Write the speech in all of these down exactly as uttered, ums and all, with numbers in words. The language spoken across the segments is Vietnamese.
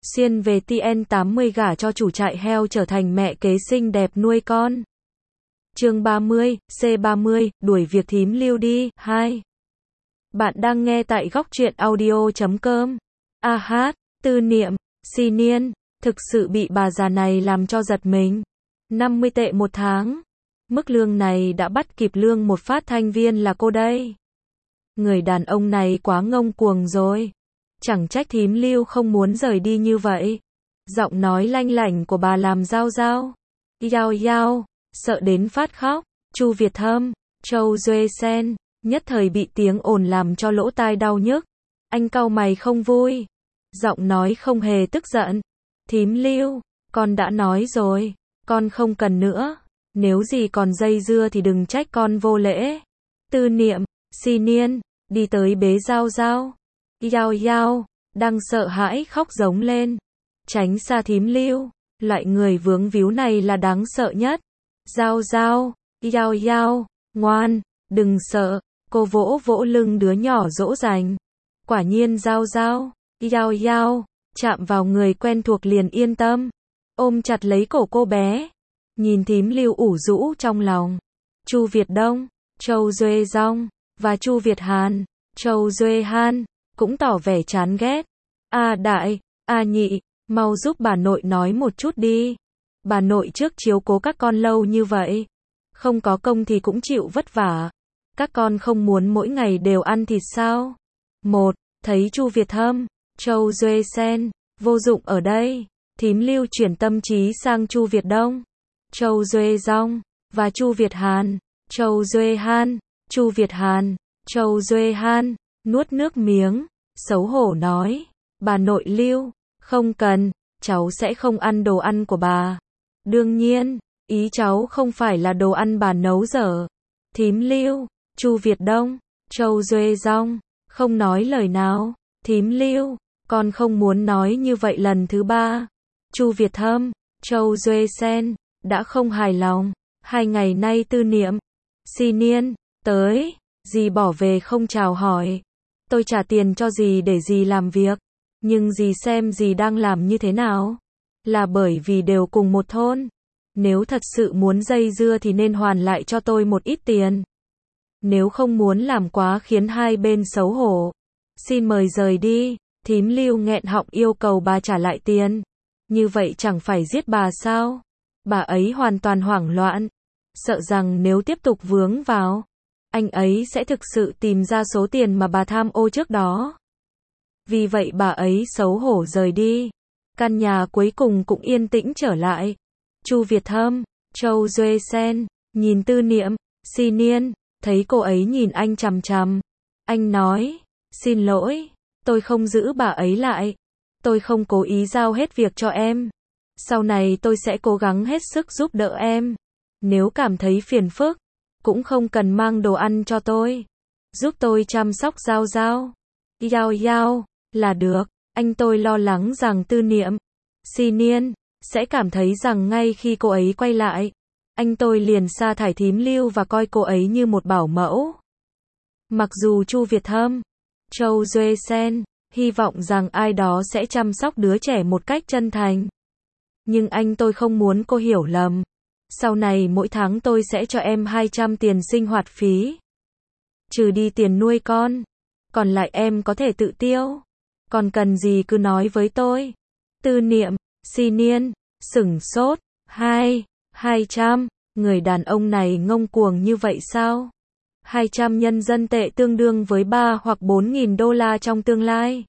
Xuyên về T N tám mươi gả cho chủ trại heo trở thành mẹ kế xinh đẹp nuôi con. Chương ba mươi, C ba mươi, đuổi việc thím Lưu đi, hai. Bạn đang nghe tại góc truyện audio chấm com. A hát, Tư Niệm, Xi Niên, thực sự bị bà già này làm cho giật mình. năm mươi tệ một tháng. Mức lương này đã bắt kịp lương một phát thanh viên là cô đây. Người đàn ông này quá ngông cuồng rồi. Chẳng trách thím Lưu không muốn rời đi như vậy. Giọng nói lanh lảnh của bà làm Giao Giao, Yao Yao, sợ đến phát khóc. Chu Việt Thâm, Châu Duê Sen, nhất thời bị tiếng ồn làm cho lỗ tai đau nhức. Anh cau mày không vui. Giọng nói không hề tức giận. Thím Lưu, con đã nói rồi, con không cần nữa. Nếu gì còn dây dưa thì đừng trách con vô lễ. Tư Niệm, Xi Niên, đi tới bế Giao Giao. Yao Yao, đang sợ hãi khóc giống lên. Tránh xa thím Lưu, loại người vướng víu này là đáng sợ nhất. Giao Giao, Yao Yao, ngoan, đừng sợ. Cô vỗ vỗ lưng đứa nhỏ dỗ dành. Quả nhiên Giao Giao, Yao Yao, chạm vào người quen thuộc liền yên tâm. Ôm chặt lấy cổ cô bé. Nhìn thím Lưu ủ rũ trong lòng. Chu Việt Đông, Châu Duê Dong, và Chu Việt Hàn, Châu Duê Han, cũng tỏ vẻ chán ghét. A đại, A nhị, mau giúp bà nội nói một chút đi. Bà nội trước chiếu cố các con lâu như vậy. Không có công thì cũng chịu vất vả. Các con không muốn mỗi ngày đều ăn thịt sao? Một, thấy Chu Việt Thâm, Châu Duê Sen, vô dụng ở đây. Thím Lưu chuyển tâm trí sang Chu Việt Đông, Châu Duê Dong, và Chu Việt Hàn, Châu Duê Han, Chu Việt Hàn, Châu Duê Han, nuốt nước miếng, xấu hổ nói, bà nội Lưu, không cần, cháu sẽ không ăn đồ ăn của bà. Đương nhiên, ý cháu không phải là đồ ăn bà nấu dở. Thím Lưu, Chu Việt Đông, Châu Duê Dong, không nói lời nào. Thím Lưu, con không muốn nói như vậy lần thứ ba. Chu Việt Thâm, Châu Duê Sen, đã không hài lòng. Hai ngày nay Tư Niệm, Xi Niên, tới, dì bỏ về không chào hỏi. Tôi trả tiền cho dì để dì làm việc. Nhưng dì xem dì đang làm như thế nào. Là bởi vì đều cùng một thôn. Nếu thật sự muốn dây dưa thì nên hoàn lại cho tôi một ít tiền. Nếu không muốn làm quá khiến hai bên xấu hổ. Xin mời rời đi. Thím Lưu nghẹn họng yêu cầu bà trả lại tiền. Như vậy chẳng phải giết bà sao? Bà ấy hoàn toàn hoảng loạn. Sợ rằng nếu tiếp tục vướng vào, anh ấy sẽ thực sự tìm ra số tiền mà bà tham ô trước đó. Vì vậy bà ấy xấu hổ rời đi. Căn nhà cuối cùng cũng yên tĩnh trở lại. Chu Việt Thâm, Châu Duê Sen, nhìn Tư Niệm, Xi Niên, thấy cô ấy nhìn anh chằm chằm. Anh nói, xin lỗi, tôi không giữ bà ấy lại. Tôi không cố ý giao hết việc cho em. Sau này tôi sẽ cố gắng hết sức giúp đỡ em. Nếu cảm thấy phiền phức, cũng không cần mang đồ ăn cho tôi. Giúp tôi chăm sóc Giao Giao, Yao Yao, là được. Anh tôi lo lắng rằng Tư Niệm, Xi Niên, sẽ cảm thấy rằng ngay khi cô ấy quay lại, anh tôi liền sa thải thím Lưu và coi cô ấy như một bảo mẫu. Mặc dù Chu Việt Thâm, Châu Duê Sen, hy vọng rằng ai đó sẽ chăm sóc đứa trẻ một cách chân thành. Nhưng anh tôi không muốn cô hiểu lầm. Sau này mỗi tháng tôi sẽ cho em hai trăm tiền sinh hoạt phí. Trừ đi tiền nuôi con. Còn lại em có thể tự tiêu. Còn cần gì cứ nói với tôi. Tư Niệm, Xi Niên, sửng sốt. Hai, hai trăm. Người đàn ông này ngông cuồng như vậy sao? hai trăm nhân dân tệ tương đương với ba hoặc bốn nghìn đô la trong tương lai.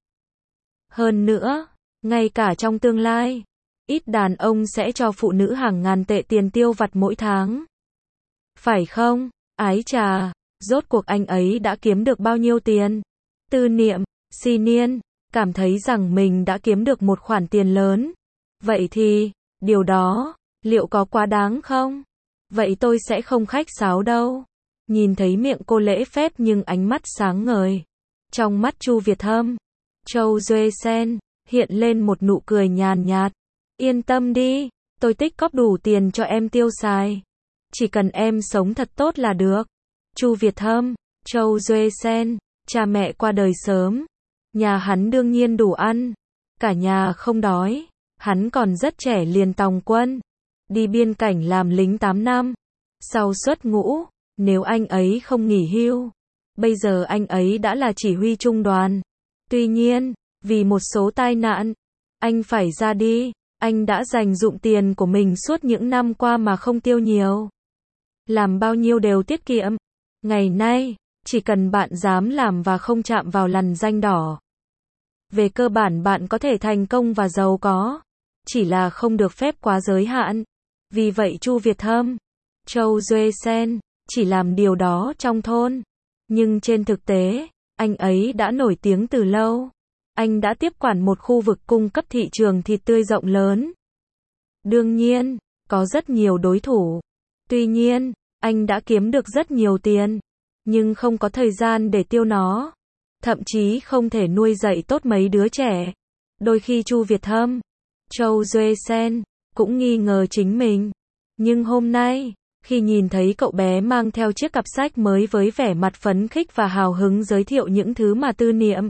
Hơn nữa, ngay cả trong tương lai, ít đàn ông sẽ cho phụ nữ hàng ngàn tệ tiền tiêu vặt mỗi tháng. Phải không? Ái chà, rốt cuộc anh ấy đã kiếm được bao nhiêu tiền? Tư Niệm, Xi Niên, cảm thấy rằng mình đã kiếm được một khoản tiền lớn. Vậy thì, điều đó, liệu có quá đáng không? Vậy tôi sẽ không khách sáo đâu. Nhìn thấy miệng cô lễ phép nhưng ánh mắt sáng ngời. Trong mắt Chu Việt Thâm, Châu Duê Sen, hiện lên một nụ cười nhàn nhạt. Yên tâm đi, tôi tích cóp đủ tiền cho em tiêu xài. Chỉ cần em sống thật tốt là được. Chu Việt Thâm, Châu Duê Sen, cha mẹ qua đời sớm. Nhà hắn đương nhiên đủ ăn. cả nhà không đói, hắn còn rất trẻ liền tòng quân, đi biên cảnh làm lính tám năm, sau xuất ngũ, nếu anh ấy không nghỉ hưu, bây giờ anh ấy đã là chỉ huy trung đoàn. Tuy nhiên, vì một số tai nạn, anh phải ra đi, anh đã dành dụm tiền của mình suốt những năm qua mà không tiêu nhiều. Làm bao nhiêu đều tiết kiệm. Ngày nay, chỉ cần bạn dám làm và không chạm vào lằn ranh đỏ, về cơ bản bạn có thể thành công và giàu có, chỉ là không được phép quá giới hạn. Vì vậy Chu Việt Thâm, Châu Duệ Sen, chỉ làm điều đó trong thôn. Nhưng trên thực tế, anh ấy đã nổi tiếng từ lâu. Anh đã tiếp quản một khu vực cung cấp thị trường thịt tươi rộng lớn. Đương nhiên, có rất nhiều đối thủ. Tuy nhiên, anh đã kiếm được rất nhiều tiền, nhưng không có thời gian để tiêu nó. Thậm chí không thể nuôi dạy tốt mấy đứa trẻ. Đôi khi Chu Việt Thâm, Châu Duệ Sen, cũng nghi ngờ chính mình. Nhưng hôm nay, khi nhìn thấy cậu bé mang theo chiếc cặp sách mới với vẻ mặt phấn khích và hào hứng giới thiệu những thứ mà Tư Niệm,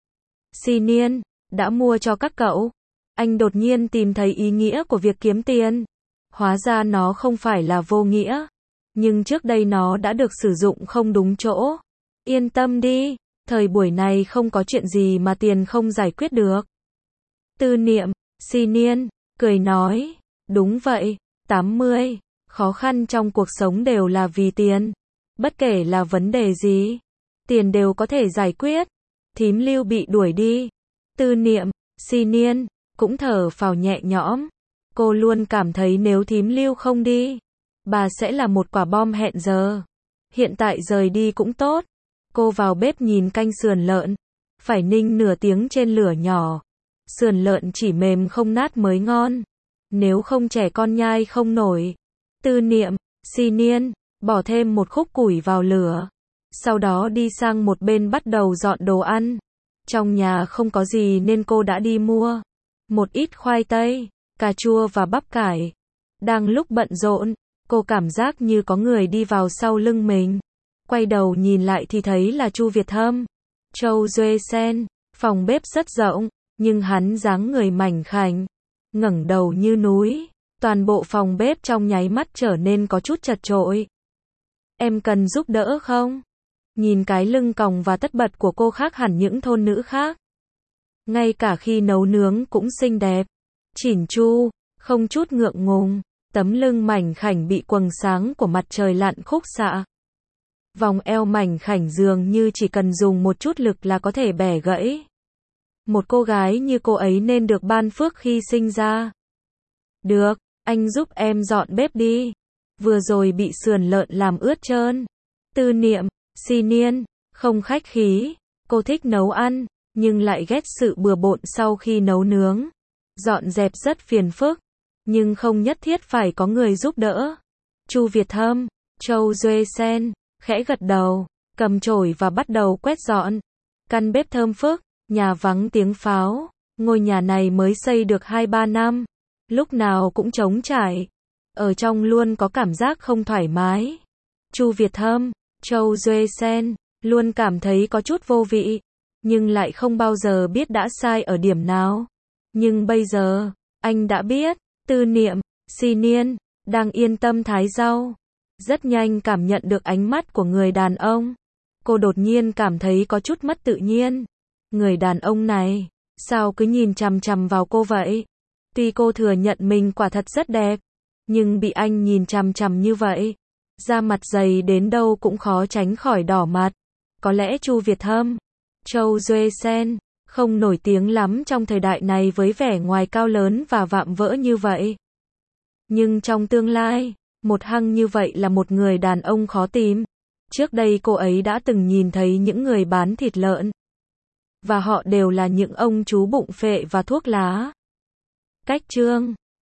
Xi Niên, đã mua cho các cậu, anh đột nhiên tìm thấy ý nghĩa của việc kiếm tiền. Hóa ra nó không phải là vô nghĩa, nhưng trước đây nó đã được sử dụng không đúng chỗ. Yên tâm đi, thời buổi này không có chuyện gì mà tiền không giải quyết được. Tư Niệm, Xi Niên, cười nói, đúng vậy, tám mươi, khó khăn trong cuộc sống đều là vì tiền. Bất kể là vấn đề gì, tiền đều có thể giải quyết. Thím Lưu bị đuổi đi. Tư Niệm, Xi Niên, cũng thở phào nhẹ nhõm. Cô luôn cảm thấy nếu thím Lưu không đi, bà sẽ là một quả bom hẹn giờ. Hiện tại rời đi cũng tốt. Cô vào bếp nhìn canh sườn lợn. Phải ninh nửa tiếng trên lửa nhỏ. Sườn lợn chỉ mềm không nát mới ngon. Nếu không trẻ con nhai không nổi. Tư Niệm, Xi Niên, bỏ thêm một khúc củi vào lửa. Sau đó đi sang một bên bắt đầu dọn đồ ăn. Trong nhà không có gì nên cô đã đi mua một ít khoai tây, cà chua và bắp cải. Đang lúc bận rộn, cô cảm giác như có người đi vào sau lưng mình. Quay đầu nhìn lại thì thấy là Chu Việt Thâm, Châu Duệ Sen. Phòng bếp rất rộng, nhưng hắn dáng người mảnh khảnh, ngẩng đầu như núi. Toàn bộ phòng bếp trong nháy mắt trở nên có chút chật chội. Em cần giúp đỡ không? Nhìn cái lưng còng và tất bật của cô khác hẳn những thôn nữ khác. Ngay cả khi nấu nướng cũng xinh đẹp, chỉn chu, không chút ngượng ngùng. Tấm lưng mảnh khảnh bị quầng sáng của mặt trời lặn khúc xạ. Vòng eo mảnh khảnh dường như chỉ cần dùng một chút lực là có thể bẻ gãy. Một cô gái như cô ấy nên được ban phước khi sinh ra. Được, anh giúp em dọn bếp đi. Vừa rồi bị sườn lợn làm ướt trơn. Tư Niệm, Xi Niên, không khách khí. Cô thích nấu ăn, nhưng lại ghét sự bừa bộn sau khi nấu nướng. Dọn dẹp rất phiền phức, nhưng không nhất thiết phải có người giúp đỡ. Chu Việt Thâm, Châu Duệ Sen, khẽ gật đầu, cầm chổi và bắt đầu quét dọn. Căn bếp thơm phức, nhà vắng tiếng pháo. Ngôi nhà này mới xây được hai ba năm. Lúc nào cũng trống trải. Ở trong luôn có cảm giác không thoải mái. Chu Việt Thâm, Châu Duệ Sen, luôn cảm thấy có chút vô vị. Nhưng lại không bao giờ biết đã sai ở điểm nào. Nhưng bây giờ, anh đã biết. Tư Niệm, Xi Niên, đang yên tâm thái rau. Rất nhanh cảm nhận được ánh mắt của người đàn ông. Cô đột nhiên cảm thấy có chút mất tự nhiên. Người đàn ông này, sao cứ nhìn chằm chằm vào cô vậy? Tuy cô thừa nhận mình quả thật rất đẹp, nhưng bị anh nhìn chằm chằm như vậy, da mặt dày đến đâu cũng khó tránh khỏi đỏ mặt. Có lẽ Chu Việt Thâm, Châu Duệ Sen, không nổi tiếng lắm trong thời đại này với vẻ ngoài cao lớn và vạm vỡ như vậy. Nhưng trong tương lai, một hăng như vậy là một người đàn ông khó tìm. Trước đây cô ấy đã từng nhìn thấy những người bán thịt lợn. Và họ đều là những ông chú bụng phệ và thuốc lá. Cách chương